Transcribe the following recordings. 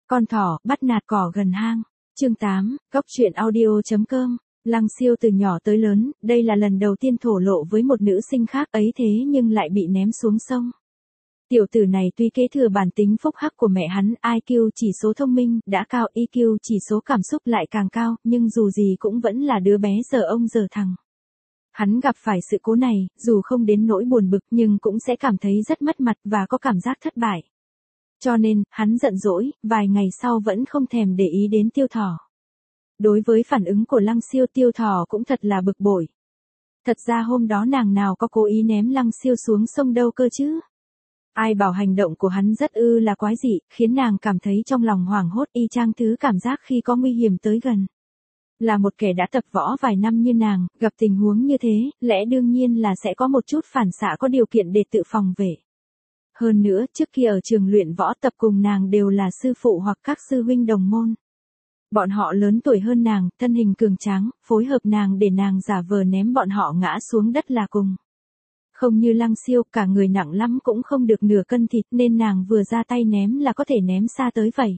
Con thỏ bắt nạt cỏ gần hang. Chương 8, Cốc truyện audio.com. Lăng Siêu từ nhỏ tới lớn, đây là lần đầu tiên thổ lộ với một nữ sinh khác ấy, thế nhưng lại bị ném xuống sông. Tiểu tử này tuy kế thừa bản tính phúc hắc của mẹ hắn, IQ chỉ số thông minh đã cao, EQ chỉ số cảm xúc lại càng cao, nhưng dù gì cũng vẫn là đứa bé giờ ông giờ thằng. Hắn gặp phải sự cố này, dù không đến nỗi buồn bực nhưng cũng sẽ cảm thấy rất mất mặt và có cảm giác thất bại. Cho nên, hắn giận dỗi, vài ngày sau vẫn không thèm để ý đến Tiêu Thỏ. Đối với phản ứng của Lăng Siêu, Tiêu Thỏ cũng thật là bực bội. Thật ra hôm đó nàng nào có cố ý ném Lăng Siêu xuống sông đâu cơ chứ. Ai bảo hành động của hắn rất là quái dị, khiến nàng cảm thấy trong lòng hoảng hốt, y chang thứ cảm giác khi có nguy hiểm tới gần. Là một kẻ đã tập võ vài năm như nàng, gặp tình huống như thế, lẽ đương nhiên là sẽ có một chút phản xạ có điều kiện để tự phòng vệ. Hơn nữa, trước kia ở trường luyện võ tập cùng nàng đều là sư phụ hoặc các sư huynh đồng môn. Bọn họ lớn tuổi hơn nàng, thân hình cường tráng, phối hợp nàng để nàng giả vờ ném bọn họ ngã xuống đất là cùng. Không như Lăng Siêu, cả người nặng lắm cũng không được nửa cân thịt nên nàng vừa ra tay ném là có thể ném xa tới vậy.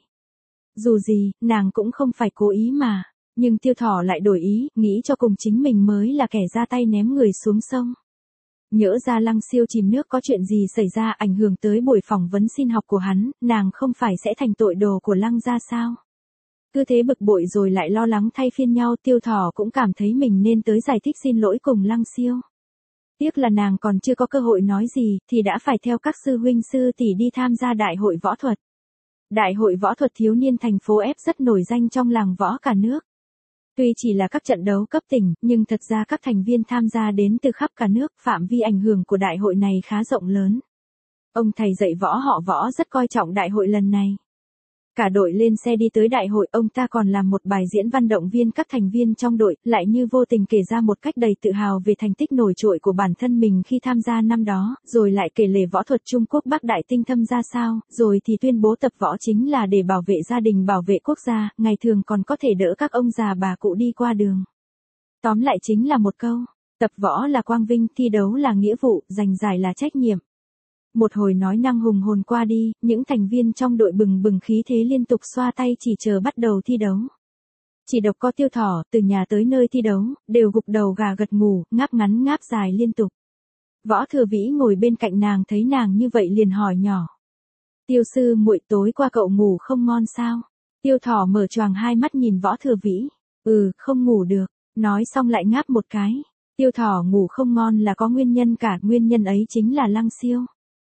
Dù gì, nàng cũng không phải cố ý mà, nhưng Tiêu Thỏ lại đổi ý, nghĩ cho cùng chính mình mới là kẻ ra tay ném người xuống sông. Nhỡ ra Lăng Siêu chìm nước có chuyện gì xảy ra ảnh hưởng tới buổi phỏng vấn xin học của hắn, nàng không phải sẽ thành tội đồ của Lăng gia sao? Cứ thế bực bội rồi lại lo lắng thay phiên nhau, Tiêu Thỏ cũng cảm thấy mình nên tới giải thích xin lỗi cùng Lăng Siêu. Tiếc là nàng còn chưa có cơ hội nói gì, thì đã phải theo các sư huynh sư tỷ đi tham gia đại hội võ thuật. Đại hội võ thuật thiếu niên thành phố F rất nổi danh trong làng võ cả nước. Tuy chỉ là các trận đấu cấp tỉnh, nhưng thật ra các thành viên tham gia đến từ khắp cả nước, phạm vi ảnh hưởng của đại hội này khá rộng lớn. Ông thầy dạy võ họ Võ rất coi trọng đại hội lần này. Cả đội lên xe đi tới đại hội, ông ta còn làm một bài diễn văn động viên các thành viên trong đội, lại như vô tình kể ra một cách đầy tự hào về thành tích nổi trội của bản thân mình khi tham gia năm đó, rồi lại kể lể võ thuật Trung Quốc Bắc Đại tinh thâm ra sao, rồi thì tuyên bố tập võ chính là để bảo vệ gia đình, bảo vệ quốc gia, ngày thường còn có thể đỡ các ông già bà cụ đi qua đường. Tóm lại chính là một câu, tập võ là quang vinh, thi đấu là nghĩa vụ, giành giải là trách nhiệm. Một hồi nói năng hùng hồn qua đi, những thành viên trong đội bừng bừng khí thế liên tục xoa tay chỉ chờ bắt đầu thi đấu. Chỉ độc có Tiêu Thỏ, từ nhà tới nơi thi đấu, đều gục đầu gà gật gù, ngáp ngắn ngáp dài liên tục. Võ Thừa Vĩ ngồi bên cạnh nàng thấy nàng như vậy liền hỏi nhỏ. Tiêu sư muội, tối qua cậu ngủ không ngon sao? Tiêu Thỏ mở choàng hai mắt nhìn Võ Thừa Vĩ. Không ngủ được, nói xong lại ngáp một cái. Tiêu Thỏ ngủ không ngon là có nguyên nhân cả, nguyên nhân ấy chính là Lăng Siêu.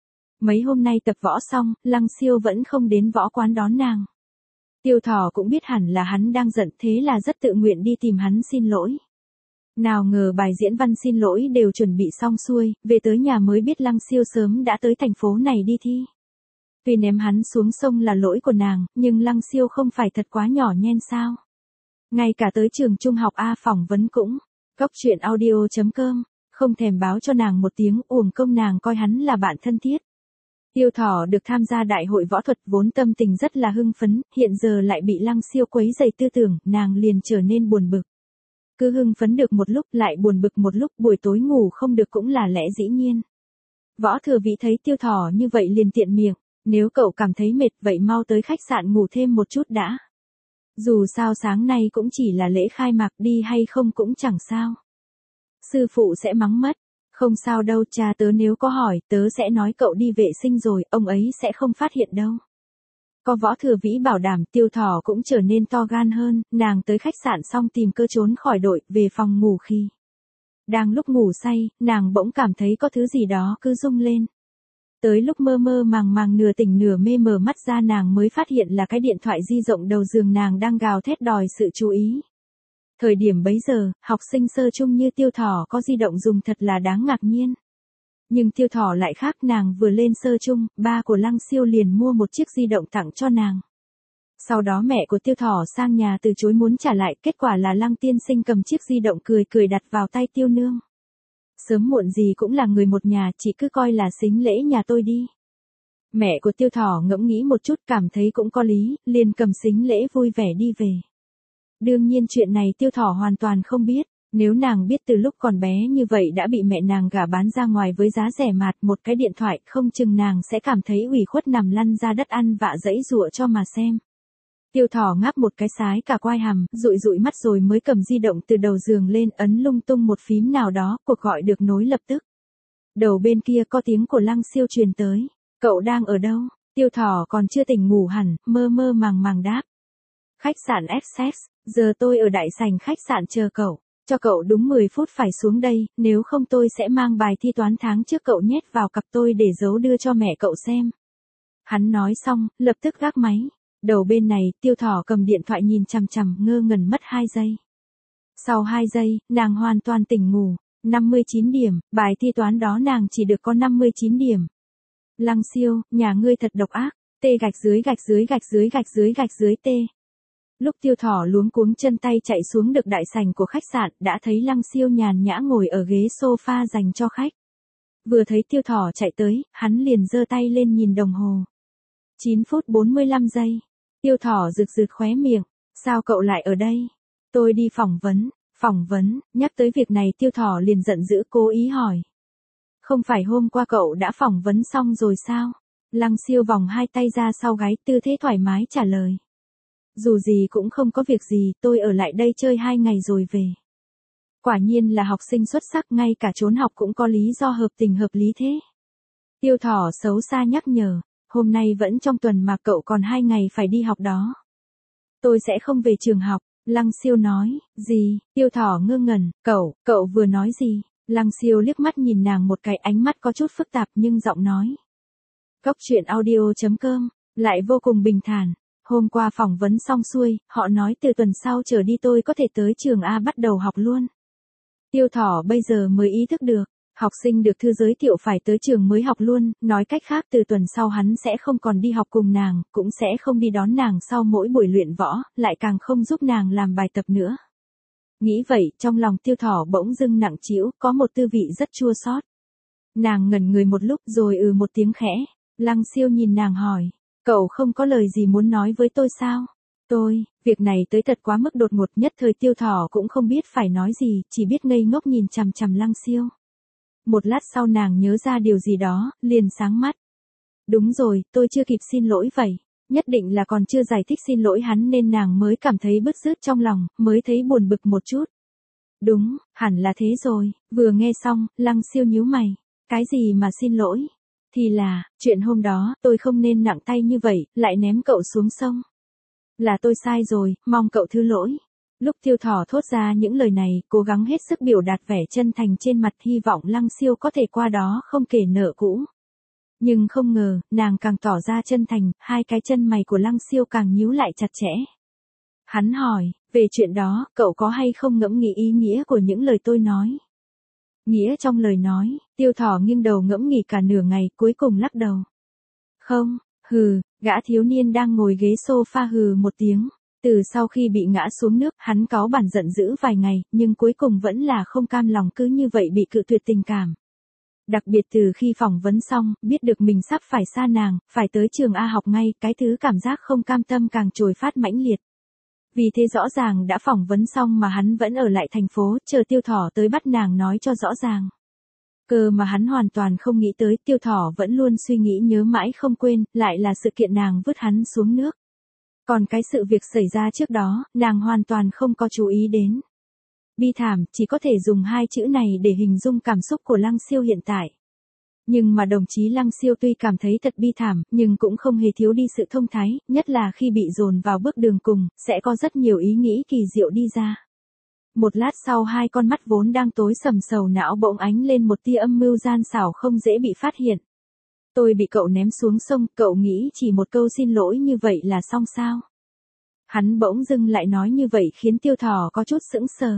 Mấy hôm nay tập võ xong, Lăng Siêu vẫn không đến võ quán đón nàng. Tiêu Thỏ cũng biết hẳn là hắn đang giận, thế là rất tự nguyện đi tìm hắn xin lỗi. Nào ngờ bài diễn văn xin lỗi đều chuẩn bị xong xuôi, về tới nhà mới biết Lăng Siêu sớm đã tới thành phố này đi thi. Tuy ném hắn xuống sông là lỗi của nàng, nhưng Lăng Siêu không phải thật quá nhỏ nhen sao. Ngay cả tới trường trung học A phỏng vấn cũng, Cốc truyện audio.com, không thèm báo cho nàng một tiếng, uổng công nàng coi hắn là bạn thân thiết. Tiêu Thỏ được tham gia đại hội võ thuật vốn tâm tình rất là hưng phấn, hiện giờ lại bị Lăng Siêu quấy rầy tư tưởng, nàng liền trở nên buồn bực. Cứ hưng phấn được một lúc lại buồn bực một lúc, buổi tối ngủ không được cũng là lẽ dĩ nhiên. Võ Thừa Vĩ thấy Tiêu Thỏ như vậy liền tiện miệng, nếu cậu cảm thấy mệt vậy mau tới khách sạn ngủ thêm một chút đã. Dù sao sáng nay cũng chỉ là lễ khai mạc, đi hay không cũng chẳng sao. Sư phụ sẽ mắng mất. Không sao đâu, cha tớ nếu có hỏi, tớ sẽ nói cậu đi vệ sinh rồi, ông ấy sẽ không phát hiện đâu. Có Võ Thừa Vĩ bảo đảm, Tiêu Thỏ cũng trở nên to gan hơn, nàng tới khách sạn xong tìm cơ trốn khỏi đội, về phòng ngủ khi. Đang lúc ngủ say, nàng bỗng cảm thấy có thứ gì đó cứ rung lên. Tới lúc mơ mơ màng màng nửa tỉnh nửa mê mở mắt ra nàng mới phát hiện là cái điện thoại di động đầu giường nàng đang gào thét đòi sự chú ý. Thời điểm bấy giờ, học sinh sơ chung như Tiêu Thỏ có di động dùng thật là đáng ngạc nhiên. Nhưng Tiêu Thỏ lại khác, nàng vừa lên sơ chung, ba của Lăng Siêu liền mua một chiếc di động tặng cho nàng. Sau đó mẹ của Tiêu Thỏ sang nhà từ chối muốn trả lại, kết quả là Lăng tiên sinh cầm chiếc di động cười cười đặt vào tay Tiêu nương. Sớm muộn gì cũng là người một nhà, chị cứ coi là sính lễ nhà tôi đi. Mẹ của Tiêu Thỏ ngẫm nghĩ một chút cảm thấy cũng có lý, liền cầm sính lễ vui vẻ đi về. Đương nhiên chuyện này Tiêu Thỏ hoàn toàn không biết, nếu nàng biết từ lúc còn bé như vậy đã bị mẹ nàng gả bán ra ngoài với giá rẻ mạt một cái điện thoại, không chừng nàng sẽ cảm thấy ủy khuất nằm lăn ra đất ăn vạ dẫy dụa cho mà xem. Tiêu Thỏ ngáp một cái sái cả quai hàm, dụi dụi mắt rồi mới cầm di động từ đầu giường lên ấn lung tung một phím nào đó, cuộc gọi được nối lập tức. Đầu bên kia có tiếng của Lăng Siêu truyền tới. Cậu đang ở đâu? Tiêu Thỏ còn chưa tỉnh ngủ hẳn, mơ mơ màng màng đáp. Khách sạn Essex, giờ tôi ở đại sảnh khách sạn chờ cậu. Cho cậu đúng 10 phút phải xuống đây, nếu không tôi sẽ mang bài thi toán tháng trước cậu nhét vào cặp tôi để giấu đưa cho mẹ cậu xem. Hắn nói xong, lập tức gác máy. Đầu bên này, Tiêu Thỏ cầm điện thoại nhìn chằm chằm, ngơ ngẩn mất 2 giây. Sau 2 giây, nàng hoàn toàn tỉnh ngủ. 59 điểm, bài thi toán đó nàng chỉ được có 59 điểm. Lăng Siêu, nhà ngươi thật độc ác, T gạch dưới gạch dưới gạch dưới gạch dưới gạch dưới T. Lúc Tiêu Thỏ luống cuống chân tay chạy xuống được đại sảnh của khách sạn, đã thấy Lăng Siêu nhàn nhã ngồi ở ghế sofa dành cho khách. Vừa thấy Tiêu Thỏ chạy tới, hắn liền giơ tay lên nhìn đồng hồ. 9 phút 45 giây. Tiêu Thỏ rực rực khóe miệng, sao cậu lại ở đây? Tôi đi phỏng vấn, nhắc tới việc này Tiêu Thỏ liền giận dữ cố ý hỏi. Không phải hôm qua cậu đã phỏng vấn xong rồi sao? Lăng Siêu vòng 2 tay ra sau gáy, tư thế thoải mái trả lời. Dù gì cũng không có việc gì, tôi ở lại đây chơi 2 ngày rồi về. Quả nhiên là học sinh xuất sắc, ngay cả trốn học cũng có lý do hợp tình hợp lý thế. Tiêu Thỏ xấu xa nhắc nhở, hôm nay vẫn trong tuần mà cậu còn 2 ngày phải đi học đó. Tôi sẽ không về trường học, Lăng Siêu nói. Gì? Tiêu Thỏ ngơ ngẩn, cậu vừa nói gì? Lăng Siêu liếc mắt nhìn nàng một cái, ánh mắt có chút phức tạp nhưng giọng nói. Góc truyện audio.com, lại vô cùng bình thản. Hôm qua phỏng vấn xong xuôi, họ nói từ tuần sau trở đi tôi có thể tới trường A bắt đầu học luôn. Tiêu Thỏ bây giờ mới ý thức được, học sinh được thư giới thiệu phải tới trường mới học luôn, nói cách khác từ tuần sau hắn sẽ không còn đi học cùng nàng, cũng sẽ không đi đón nàng sau mỗi buổi luyện võ, lại càng không giúp nàng làm bài tập nữa. Nghĩ vậy, trong lòng Tiêu Thỏ bỗng dưng nặng trĩu, có một tư vị rất chua xót. Nàng ngẩn người một lúc rồi một tiếng khẽ. Lăng Siêu nhìn nàng hỏi, cậu không có lời gì muốn nói với tôi sao? Việc này tới thật quá mức đột ngột, nhất thời Tiêu Thỏ cũng không biết phải nói gì, chỉ biết ngây ngốc nhìn chằm chằm Lăng Siêu. Một lát sau nàng nhớ ra điều gì đó, liền sáng mắt. Đúng rồi, tôi chưa kịp xin lỗi vậy. Nhất định là còn chưa giải thích xin lỗi hắn nên nàng mới cảm thấy bứt rứt trong lòng, mới thấy buồn bực một chút. Đúng, hẳn là thế rồi. Vừa nghe xong, Lăng Siêu nhíu mày. Cái gì mà xin lỗi? Thì là, chuyện hôm đó, tôi không nên nặng tay như vậy, lại ném cậu xuống sông. Là tôi sai rồi, mong cậu thứ lỗi. Lúc Tiêu Thỏ thốt ra những lời này, cố gắng hết sức biểu đạt vẻ chân thành trên mặt, hy vọng Lăng Siêu có thể qua đó không kể nợ cũ. Nhưng không ngờ, nàng càng tỏ ra chân thành, 2 cái chân mày của Lăng Siêu càng nhíu lại chặt chẽ. Hắn hỏi, về chuyện đó, cậu có hay không ngẫm nghĩ ý nghĩa của những lời tôi nói? Nghĩa trong lời nói, Tiêu Thỏ nghiêng đầu ngẫm nghĩ cả nửa ngày, cuối cùng lắc đầu. Không, gã thiếu niên đang ngồi ghế sofa hừ một tiếng. Từ sau khi bị ngã xuống nước, hắn cáu bản giận dữ vài ngày, nhưng cuối cùng vẫn là không cam lòng cứ như vậy bị cự tuyệt tình cảm. Đặc biệt từ khi phỏng vấn xong, biết được mình sắp phải xa nàng, phải tới trường A học ngay, cái thứ cảm giác không cam tâm càng trồi phát mãnh liệt. Vì thế rõ ràng đã phỏng vấn xong mà hắn vẫn ở lại thành phố, chờ Tiêu Thỏ tới bắt nàng nói cho rõ ràng. Cơ mà hắn hoàn toàn không nghĩ tới, Tiêu Thỏ vẫn luôn suy nghĩ nhớ mãi không quên, lại là sự kiện nàng vứt hắn xuống nước. Còn cái sự việc xảy ra trước đó, nàng hoàn toàn không có chú ý đến. Bi thảm, chỉ có thể dùng 2 chữ này để hình dung cảm xúc của Lăng Siêu hiện tại. Nhưng mà đồng chí Lăng Siêu tuy cảm thấy thật bi thảm, nhưng cũng không hề thiếu đi sự thông thái, nhất là khi bị dồn vào bước đường cùng, sẽ có rất nhiều ý nghĩ kỳ diệu đi ra. Một lát sau 2 con mắt vốn đang tối sầm sầu não bỗng ánh lên một tia âm mưu gian xảo không dễ bị phát hiện. Tôi bị cậu ném xuống sông, cậu nghĩ chỉ một câu xin lỗi như vậy là xong sao? Hắn bỗng dưng lại nói như vậy khiến Tiêu Thỏ có chút sững sờ.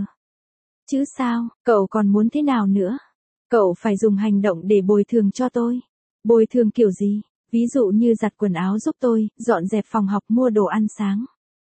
Chứ sao, cậu còn muốn thế nào nữa? Cậu phải dùng hành động để bồi thường cho tôi. Bồi thường kiểu gì? Ví dụ như giặt quần áo giúp tôi, dọn dẹp phòng học, mua đồ ăn sáng.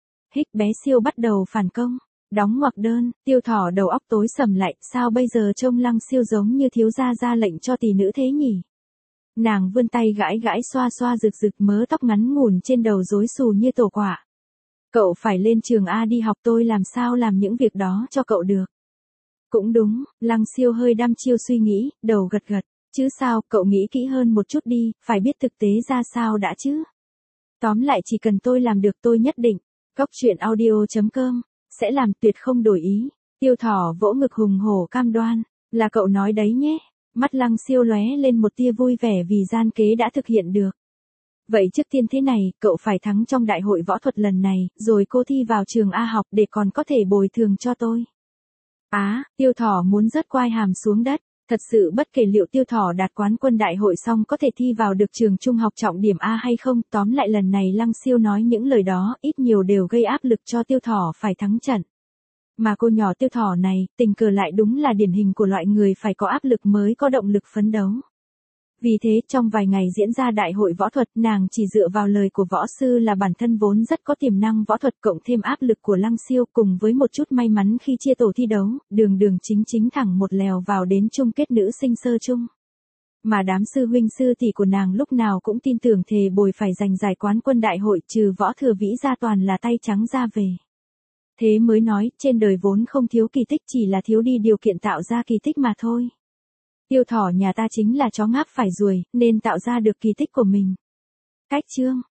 Bé Siêu bắt đầu phản công. Đóng ngoặc đơn, Tiêu Thỏ đầu óc tối sầm lại, sao bây giờ trông Lăng Siêu giống như thiếu gia ra lệnh cho tỷ nữ thế nhỉ? Nàng vươn tay gãi gãi xoa xoa rực rực mớ tóc ngắn ngủn trên đầu rối xù như tổ quả. Cậu phải lên trường A đi học, tôi làm sao làm những việc đó cho cậu được? Cũng đúng, Lăng Siêu hơi đăm chiêu suy nghĩ, đầu gật gật. Chứ sao, cậu nghĩ kỹ hơn một chút đi, phải biết thực tế ra sao đã chứ. Tóm lại chỉ cần tôi làm được tôi nhất định. Cóc truyện audio.com, sẽ làm tuyệt không đổi ý. Tiêu Thỏ vỗ ngực hùng hổ cam đoan, là cậu nói đấy nhé. Mắt Lăng Siêu lóe lên một tia vui vẻ vì gian kế đã thực hiện được. Vậy trước tiên thế này, cậu phải thắng trong đại hội võ thuật lần này, rồi cô thi vào trường A học để còn có thể bồi thường cho tôi. Tiêu Thỏ muốn rớt quai hàm xuống đất. Thật sự bất kể liệu Tiêu Thỏ đạt quán quân đại hội xong có thể thi vào được trường trung học trọng điểm A hay không, tóm lại lần này Lăng Siêu nói những lời đó ít nhiều đều gây áp lực cho Tiêu Thỏ phải thắng trận. Mà cô nhỏ Tiêu Thỏ này, tình cờ lại đúng là điển hình của loại người phải có áp lực mới có động lực phấn đấu. Vì thế trong vài ngày diễn ra đại hội võ thuật, nàng chỉ dựa vào lời của võ sư là bản thân vốn rất có tiềm năng võ thuật cộng thêm áp lực của Lăng Siêu cùng với một chút may mắn khi chia tổ thi đấu, đường chính thẳng một lèo vào đến chung kết nữ sinh sơ chung. Mà đám sư huynh sư tỷ của nàng lúc nào cũng tin tưởng thề bồi phải giành giải quán quân đại hội, trừ Võ Thừa Vĩ ra toàn là tay trắng ra về. Thế mới nói, trên đời vốn không thiếu kỳ tích, chỉ là thiếu đi điều kiện tạo ra kỳ tích mà thôi. Tiêu Thỏ nhà ta chính là chó ngáp phải ruồi, nên tạo ra được kỳ tích của mình. Cách chương